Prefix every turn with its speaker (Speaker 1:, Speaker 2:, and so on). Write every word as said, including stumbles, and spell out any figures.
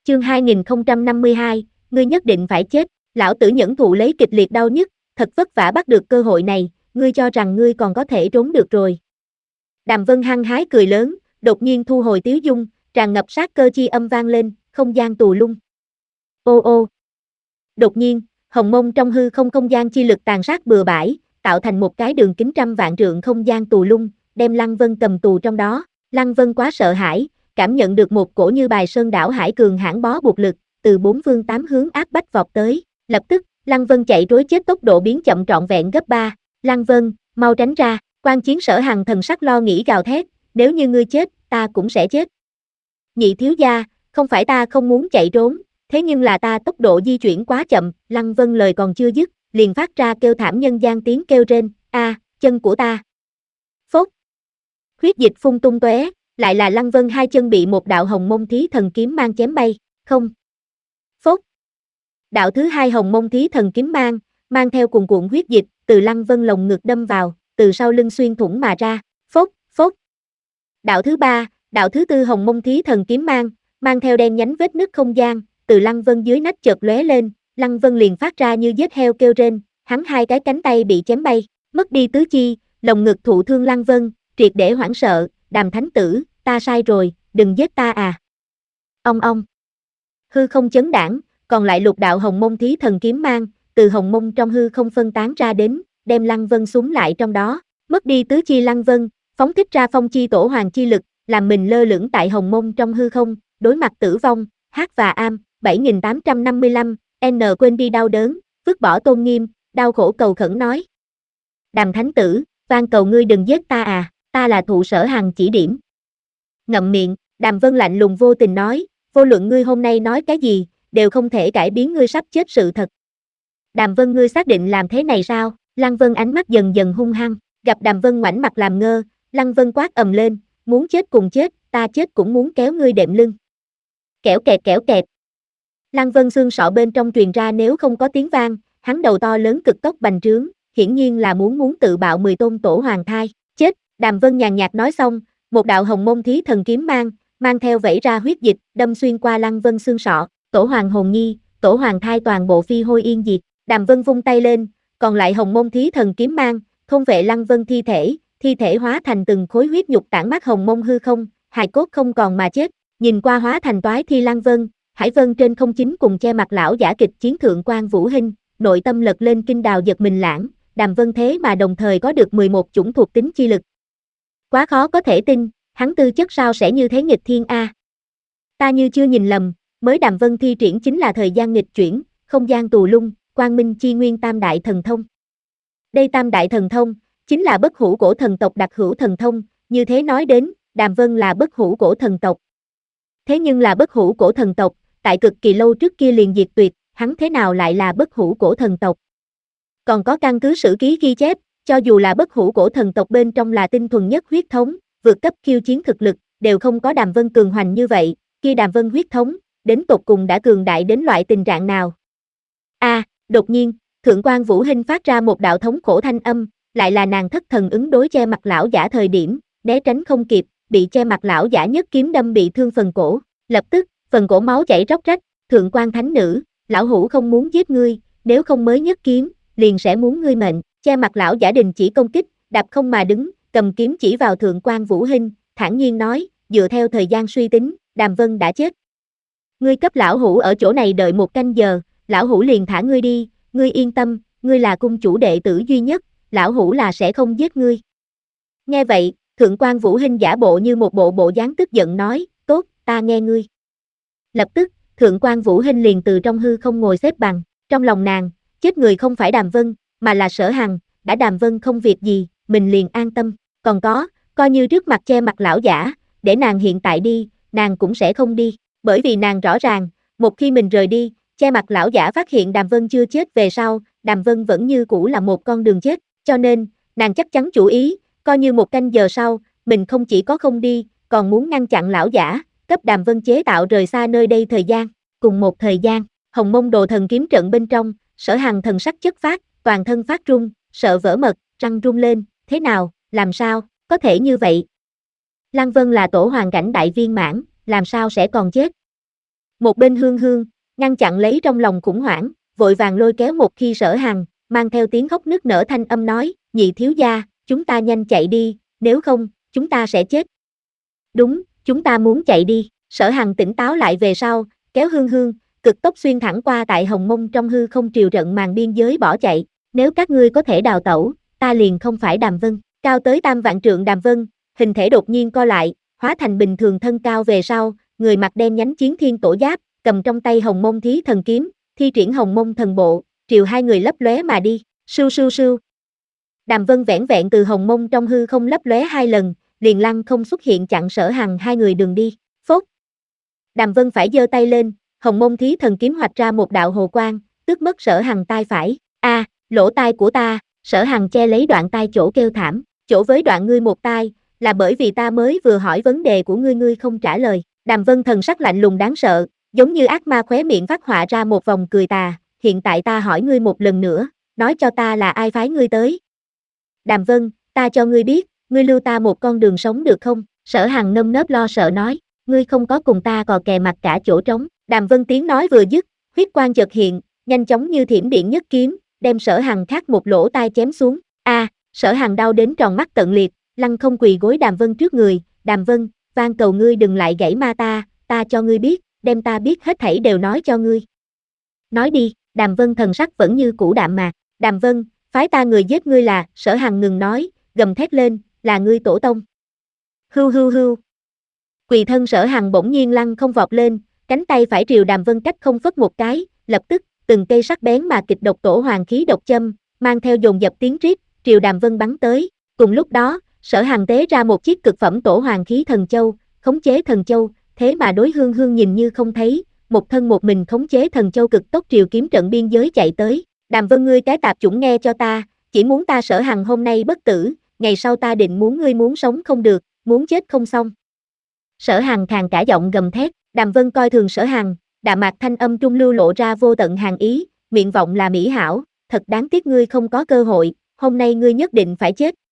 Speaker 1: Chương hai nghìn không trăm năm mươi hai, ngươi nhất định phải chết. Lão tử nhẫn thụ lấy kịch liệt đau nhức, thật vất vả bắt được cơ hội này, ngươi cho rằng ngươi còn có thể trốn được rồi. Đàm Vân hăng hái cười lớn, đột nhiên thu hồi tiếu dung, tràn ngập sát cơ chi âm vang lên, không gian tù lung. Ô ô. Đột nhiên, hồng mông trong hư không không gian chi lực tàn sát bừa bãi, tạo thành một cái đường kính trăm vạn trượng không gian tù lung, đem Lăng Vân cầm tù trong đó. Lăng Vân quá sợ hãi, cảm nhận được một cổ như bài sơn đảo hải cường hãn bó buộc lực, từ bốn phương tám hướng áp bách vọt tới. Lập tức, Lăng Vân chạy trối chết tốc độ biến chậm trọn vẹn gấp ba. Lăng Vân, mau tránh ra. Quan Chiến Sở Hằng thần sắc lo nghĩ gào thét, nếu như ngươi chết, ta cũng sẽ chết. Nhị thiếu gia, không phải ta không muốn chạy trốn, thế nhưng là ta tốc độ di chuyển quá chậm. Lăng Vân lời còn chưa dứt, liền phát ra kêu thảm nhân gian tiếng kêu rên, a, chân của ta. Phốt. Huyết dịch phun tung tóe, lại là Lăng Vân hai chân bị một đạo hồng mông thí thần kiếm mang chém bay, không. Phốt. Đạo thứ hai hồng mông thí thần kiếm mang, mang theo cuồn cuộn huyết dịch, từ Lăng Vân lồng ngực đâm vào, từ sau lưng xuyên thủng mà ra, phốt, phốt. Đạo thứ ba, đạo thứ tư hồng mông thí thần kiếm mang, mang theo đen nhánh vết nứt không gian, từ Lăng Vân dưới nách chợt lóe lên, Lăng Vân liền phát ra như giết heo kêu rên, hắn hai cái cánh tay bị chém bay, mất đi tứ chi, lồng ngực thụ thương Lăng Vân, triệt để hoảng sợ, Đàm thánh tử, ta sai rồi, đừng giết ta à. Ong ong. Hư không chấn đãng, còn lại lục đạo hồng mông thí thần kiếm mang, từ hồng mông trong hư không phân tán ra đến, đem Lăng Vân súng lại trong đó, mất đi tứ chi Lăng Vân, phóng thích ra phong chi tổ hoàng chi lực, làm mình lơ lửng tại hồng mông trong hư không, đối mặt tử vong, H và Am, bảy nghìn tám trăm năm mươi lăm, N quên đi đau đớn, vứt bỏ tôn nghiêm, đau khổ cầu khẩn nói. Đàm thánh tử, van cầu ngươi đừng giết ta à, ta là thụ Sở Hằng chỉ điểm. Ngậm miệng, Đàm Vân lạnh lùng vô tình nói, vô luận ngươi hôm nay nói cái gì, đều không thể cải biến ngươi sắp chết sự thật. Đàm Vân ngươi xác định làm thế này sao? Lăng Vân ánh mắt dần dần hung hăng, gặp Đàm Vân ngoảnh mặt làm ngơ, Lăng Vân quát ầm lên, muốn chết cùng chết, ta chết cũng muốn kéo ngươi đệm lưng. Kẻo kẹt kẻo kẹt. Lăng Vân xương sọ bên trong truyền ra nếu không có tiếng vang, hắn đầu to lớn cực tốc bành trướng, hiển nhiên là muốn muốn tự bạo mười tôn tổ hoàng thai, chết. Đàm Vân nhàn nhạt nói xong, một đạo hồng mông thí thần kiếm mang, mang theo vẩy ra huyết dịch, đâm xuyên qua Lăng Vân xương sọ, tổ hoàng hồn nhi, tổ hoàng thai toàn bộ phi hôi yên diệt. Đàm Vân vung tay lên, còn lại hồng mông thí thần kiếm mang, thôn vệ Lăng Vân thi thể, thi thể hóa thành từng khối huyết nhục tản mát hồng mông hư không, hài cốt không còn mà chết. Nhìn qua hóa thành toái thi Lăng Vân, Hải Vân trên không chính cùng che mặt lão giả kịch chiến thượng quan Vũ Hinh, nội tâm lật lên kinh đào giật mình lãng, Đàm Vân thế mà đồng thời có được mười một chủng thuộc tính chi lực. Quá khó có thể tin, hắn tư chất sao sẽ như thế nghịch thiên a? Ta như chưa nhìn lầm, mới Đàm Vân thi triển chính là thời gian nghịch chuyển, không gian tù lung, quang minh chi nguyên tam đại thần thông. Đây tam đại thần thông, chính là bất hủ cổ thần tộc đặc hữu thần thông, như thế nói đến, Đàm Vân là bất hủ cổ thần tộc. Thế nhưng là bất hủ cổ thần tộc, tại cực kỳ lâu trước kia liền diệt tuyệt, hắn thế nào lại là bất hủ cổ thần tộc? Còn có căn cứ sử ký ghi chép, cho dù là bất hủ cổ thần tộc bên trong là tinh thuần nhất huyết thống, vượt cấp khiêu chiến thực lực, đều không có Đàm Vân cường hoành như vậy, kia Đàm Vân huyết thống, đến tột cùng đã cường đại đến loại tình trạng nào? A, à, đột nhiên, thượng quan Vũ Hinh phát ra một đạo thống khổ thanh âm, lại là nàng thất thần ứng đối che mặt lão giả thời điểm, né tránh không kịp, bị che mặt lão giả nhất kiếm đâm bị thương phần cổ, lập tức, phần cổ máu chảy róc rách, thượng quan thánh nữ, lão hủ không muốn giết ngươi, nếu không mới nhất kiếm, liền sẽ muốn ngươi mệnh. Che mặt lão giả đình chỉ công kích, đạp không mà đứng, cầm kiếm chỉ vào thượng quan Vũ Hinh, thản nhiên nói, dựa theo thời gian suy tính, Đàm Vân đã chết. Ngươi cấp lão hủ ở chỗ này đợi một canh giờ, lão hủ liền thả ngươi đi, ngươi yên tâm, ngươi là cung chủ đệ tử duy nhất, lão hủ là sẽ không giết ngươi. Nghe vậy, thượng quan Vũ Hinh giả bộ như một bộ bộ dáng tức giận nói, tốt, ta nghe ngươi. Lập tức, thượng quan Vũ Hinh liền từ trong hư không ngồi xếp bằng, trong lòng nàng, chết người không phải Đàm Vân, mà là Sở Hằng, đã Đàm Vân không việc gì, mình liền an tâm, còn có, coi như trước mặt che mặt lão giả, để nàng hiện tại đi, nàng cũng sẽ không đi, bởi vì nàng rõ ràng, một khi mình rời đi, che mặt lão giả phát hiện Đàm Vân chưa chết về sau, Đàm Vân vẫn như cũ là một con đường chết, cho nên, nàng chắc chắn chủ ý, coi như một canh giờ sau, mình không chỉ có không đi, còn muốn ngăn chặn lão giả, cấp Đàm Vân chế tạo rời xa nơi đây thời gian. Cùng một thời gian, Hồng Mông Đồ Thần kiếm trận bên trong, Sở Hằng thần sắc chất phát, toàn thân phát run, sợ vỡ mật, răng run lên, thế nào, làm sao, có thể như vậy? Lăng Vân là tổ hoàng cảnh đại viên mãn, làm sao sẽ còn chết? Một bên Hương Hương, ngăn chặn lấy trong lòng khủng hoảng, vội vàng lôi kéo một khi Sở Hằng, mang theo tiếng khóc nức nở thanh âm nói, nhị thiếu gia, chúng ta nhanh chạy đi, nếu không, chúng ta sẽ chết. Đúng, chúng ta muốn chạy đi. Sở Hằng tỉnh táo lại về sau, kéo Hương Hương, cực tốc xuyên thẳng qua tại hồng mông trong hư không triều trận màn biên giới bỏ chạy. Nếu các ngươi có thể đào tẩu, ta liền không phải Đàm Vân. Cao tới tam vạn trượng Đàm Vân, hình thể đột nhiên co lại, hóa thành bình thường thân cao về sau, người mặc đen nhánh chiến thiên tổ giáp, cầm trong tay hồng mông thí thần kiếm, thi triển hồng mông thần bộ, triều hai người lấp lóe mà đi. Sưu sưu sưu. Đàm Vân vẻn vẹn từ hồng mông trong hư không lấp lóe hai lần, liền lăng không xuất hiện chặn Sở Hằng hai người đường đi. Phốt. Đàm Vân phải giơ tay lên, hồng mông thí thần kiếm hoạch ra một đạo hồ quang, tước mất Sở Hằng tai phải. A, à, lỗ tai của ta. Sở Hằng che lấy đoạn tai chỗ kêu thảm, chỗ với đoạn ngươi một tai, là bởi vì ta mới vừa hỏi vấn đề của ngươi ngươi không trả lời. Đàm Vân thần sắc lạnh lùng đáng sợ, giống như ác ma khóe miệng phát họa ra một vòng cười tà, hiện tại ta hỏi ngươi một lần nữa, nói cho ta là ai phái ngươi tới. Đàm Vân, ta cho ngươi biết, ngươi lưu ta một con đường sống được không? Sở Hằng nơm nớp lo sợ nói, ngươi không có cùng ta cò kè mặt cả chỗ trống. Đàm Vân tiếng nói vừa dứt, huyết quang chợt hiện, nhanh chóng như thiểm điện nhất kiếm, đem Sở Hằng khác một lỗ tai chém xuống. A, à, Sở Hằng đau đến tròn mắt tận liệt, lăn không quỳ gối Đàm Vân trước người. Đàm Vân, van cầu ngươi đừng lại gãy ma ta, ta cho ngươi biết, đem ta biết hết thảy đều nói cho ngươi. Nói đi. Đàm Vân thần sắc vẫn như cũ đạm mạc. Đàm Vân, phái ta người giết ngươi là. Sở Hằng ngừng nói, gầm thét lên, là ngươi tổ tông. Hưu hưu hưu. Quỳ thân Sở Hằng bỗng nhiên lăn không vọt lên, cánh tay phải triều Đàm Vân cách không phất một cái, lập tức, từng cây sắc bén mà kịch độc tổ hoàng khí độc châm, mang theo dồn dập tiếng rít, triều Đàm Vân bắn tới. Cùng lúc đó, Sở Hằng tế ra một chiếc cực phẩm tổ hoàng khí thần châu, khống chế thần châu, thế mà đối Hương Hương nhìn như không thấy, một thân một mình khống chế thần châu cực tốc triều kiếm trận biên giới chạy tới. Đàm Vân ngươi cái tạp chủng nghe cho ta, chỉ muốn ta Sở Hằng hôm nay bất tử, ngày sau ta định muốn ngươi muốn sống không được, muốn chết không xong. Sở Hằng khàn cả giọng gầm thét. Đàm Vân coi thường Sở Hằng, đạm mạc thanh âm trung lưu lộ ra vô tận hàn ý, miệng vọng là mỹ hảo, thật đáng tiếc ngươi không có cơ hội, hôm nay ngươi nhất định phải chết.